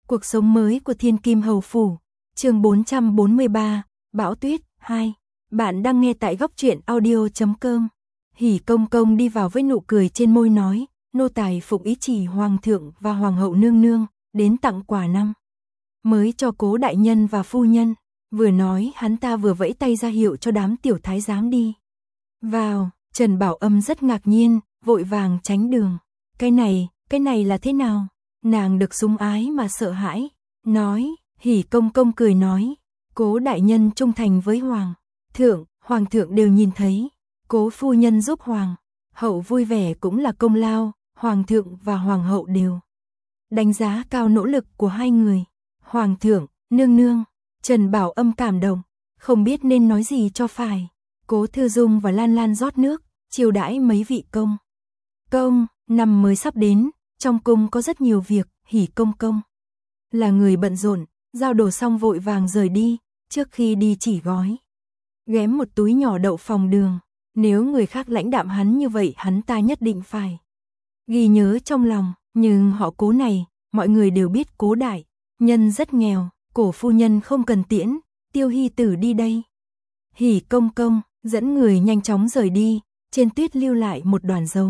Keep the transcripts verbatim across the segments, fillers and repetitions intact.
Cuộc sống mới của Thiên Kim Hầu Phủ, chương bốn trăm bốn mươi ba, Bão Tuyết hai. Bạn đang nghe tại góc truyện audio chấm com. Hỉ Công Công đi vào với nụ cười trên môi nói, nô tài phụng ý chỉ Hoàng thượng và Hoàng hậu nương nương, đến tặng quà năm mới cho Cố đại nhân và phu nhân. Vừa nói hắn ta vừa vẫy tay ra hiệu cho đám tiểu thái giám đi vào. Trần Bảo Âm rất ngạc nhiên, vội vàng tránh đường. Cái này, cái này là thế nào? Nàng được sủng ái mà sợ hãi, nói. Hỉ Công Công cười nói, Cố đại nhân trung thành với Hoàng thượng, Hoàng thượng đều nhìn thấy. Cố phu nhân giúp Hoàng hậu vui vẻ cũng là công lao, Hoàng thượng và Hoàng hậu đều đánh giá cao nỗ lực của hai người. Hoàng thượng, nương nương. Trần Bảo Âm cảm động, không biết nên nói gì cho phải. Cố Thư Dung và Lan Lan rót nước, chiêu đãi mấy vị công công. Năm mới sắp đến, trong cung có rất nhiều việc. Hỉ Công Công là người bận rộn, giao đồ xong vội vàng rời đi. Trước khi đi chỉ gói ghém một túi nhỏ đậu phòng đường. Nếu người khác lãnh đạm hắn như vậy, hắn ta nhất định phải ghi nhớ trong lòng. Nhưng họ Cố này, mọi người đều biết Cố đại nhân rất nghèo. Cổ phu nhân không cần tiễn, Tiêu Hy Tử đi đây. Hỉ Công Công dẫn người nhanh chóng rời đi, trên tuyết lưu lại một đoàn dấu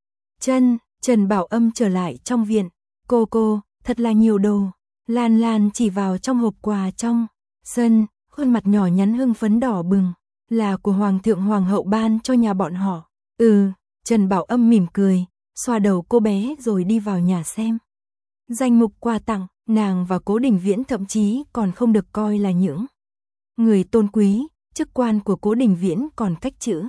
chân. Trần Bảo Âm trở lại trong viện. Cô cô, thật là nhiều đồ. Lan Lan chỉ vào trong hộp quà trong sân, khuôn mặt nhỏ nhắn hưng phấn đỏ bừng. Là của Hoàng thượng Hoàng hậu ban cho nhà bọn họ. Ừ, Trần Bảo Âm mỉm cười, xoa đầu cô bé rồi đi vào nhà xem danh mục quà tặng. Nàng và Cố Đình Viễn thậm chí còn không được coi là những người tôn quý, chức quan của Cố Đình Viễn còn cách chữ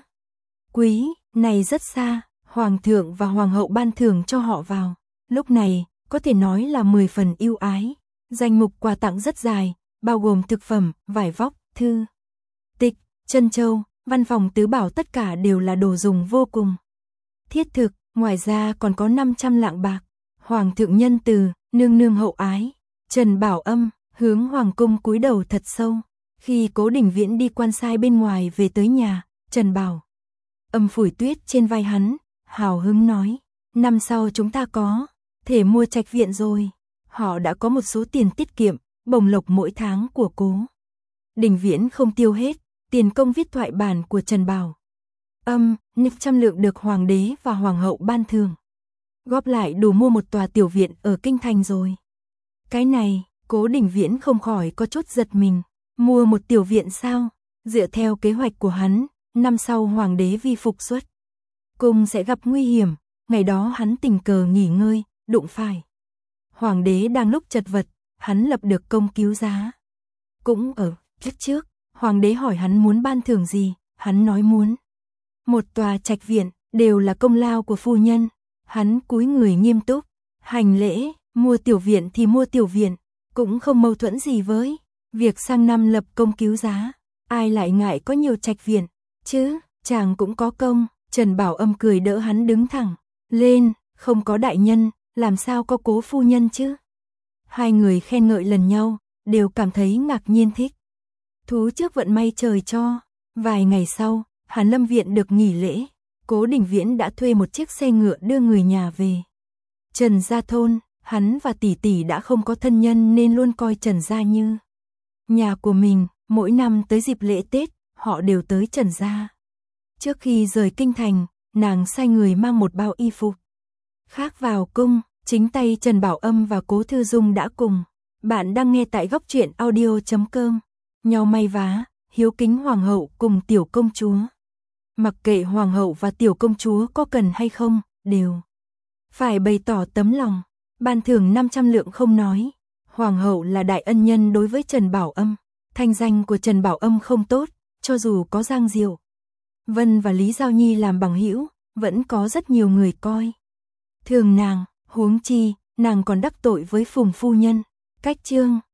quý này rất xa. Hoàng thượng và Hoàng hậu ban thưởng cho họ vào lúc này, có thể nói là mười phần ưu ái. Danh mục quà tặng rất dài, bao gồm thực phẩm, vải vóc, thư tịch, trân châu, văn phòng tứ bảo, tất cả đều là đồ dùng vô cùng thiết thực. Ngoài ra còn có năm trăm lạng bạc. Hoàng thượng nhân từ, nương nương hậu ái. Trần Bảo Âm hướng hoàng cung cúi đầu thật sâu. Khi Cố Đình Viễn đi quan sai bên ngoài về tới nhà, Trần Bảo Âm phủi tuyết trên vai hắn, hào hứng nói, năm sau chúng ta có thể mua trạch viện rồi. Họ đã có một số tiền tiết kiệm, bổng lộc mỗi tháng của Cố Đình Viễn không tiêu hết. Tiền công viết thoại bản của Trần Bảo Âm, năm trăm lượng được hoàng đế và hoàng hậu ban thưởng, góp lại đủ mua một tòa tiểu viện ở kinh thành rồi. Cái này, Cố Đình Viễn không khỏi có chút giật mình. Mua một tiểu viện sao? Dựa theo kế hoạch của hắn, năm sau hoàng đế vi phục xuất cung sẽ gặp nguy hiểm. Ngày đó hắn tình cờ nghỉ ngơi, đụng phải hoàng đế đang lúc chật vật, hắn lập được công cứu giá. Cũng ở kiếp trước, hoàng đế hỏi hắn muốn ban thưởng gì, hắn nói muốn một tòa trạch viện, đều là công lao của phu nhân. Hắn cúi người nghiêm túc hành lễ. Mua tiểu viện thì mua tiểu viện, cũng không mâu thuẫn gì với việc sang năm lập công cứu giá. Ai lại ngại có nhiều trạch viện chứ, chàng cũng có công. Trần Bảo Âm cười đỡ hắn đứng thẳng lên, không có đại nhân, làm sao có Cố phu nhân chứ. Hai người khen ngợi lần nhau, đều cảm thấy ngạc nhiên thích thú trước vận may trời cho. Vài ngày sau, Hàn Lâm viện được nghỉ lễ. Cố Đình Viễn đã thuê một chiếc xe ngựa đưa người nhà về Trần Gia thôn. Hắn và tỷ tỷ đã không có thân nhân nên luôn coi Trần Gia như nhà của mình. Mỗi năm tới dịp lễ Tết, họ đều tới Trần Gia. Trước khi rời kinh thành, nàng sai người mang một bao y phục khác vào cung. Chính tay Trần Bảo Âm và Cố Thư Dung đã cùng. Bạn đang nghe tại góc truyện audio chấm com. Nhau may vá, hiếu kính hoàng hậu cùng tiểu công chúa. Mặc kệ hoàng hậu và tiểu công chúa có cần hay không, đều phải bày tỏ tấm lòng. Ban thưởng năm trăm lượng không nói. Hoàng hậu là đại ân nhân đối với Trần Bảo Âm. Thanh danh của Trần Bảo Âm không tốt, cho dù có Giang Diệu Vân và Lý Giao Nhi làm bằng hữu, vẫn có rất nhiều người coi thường nàng. Huống chi, nàng còn đắc tội với Phùng phu nhân. Cách chương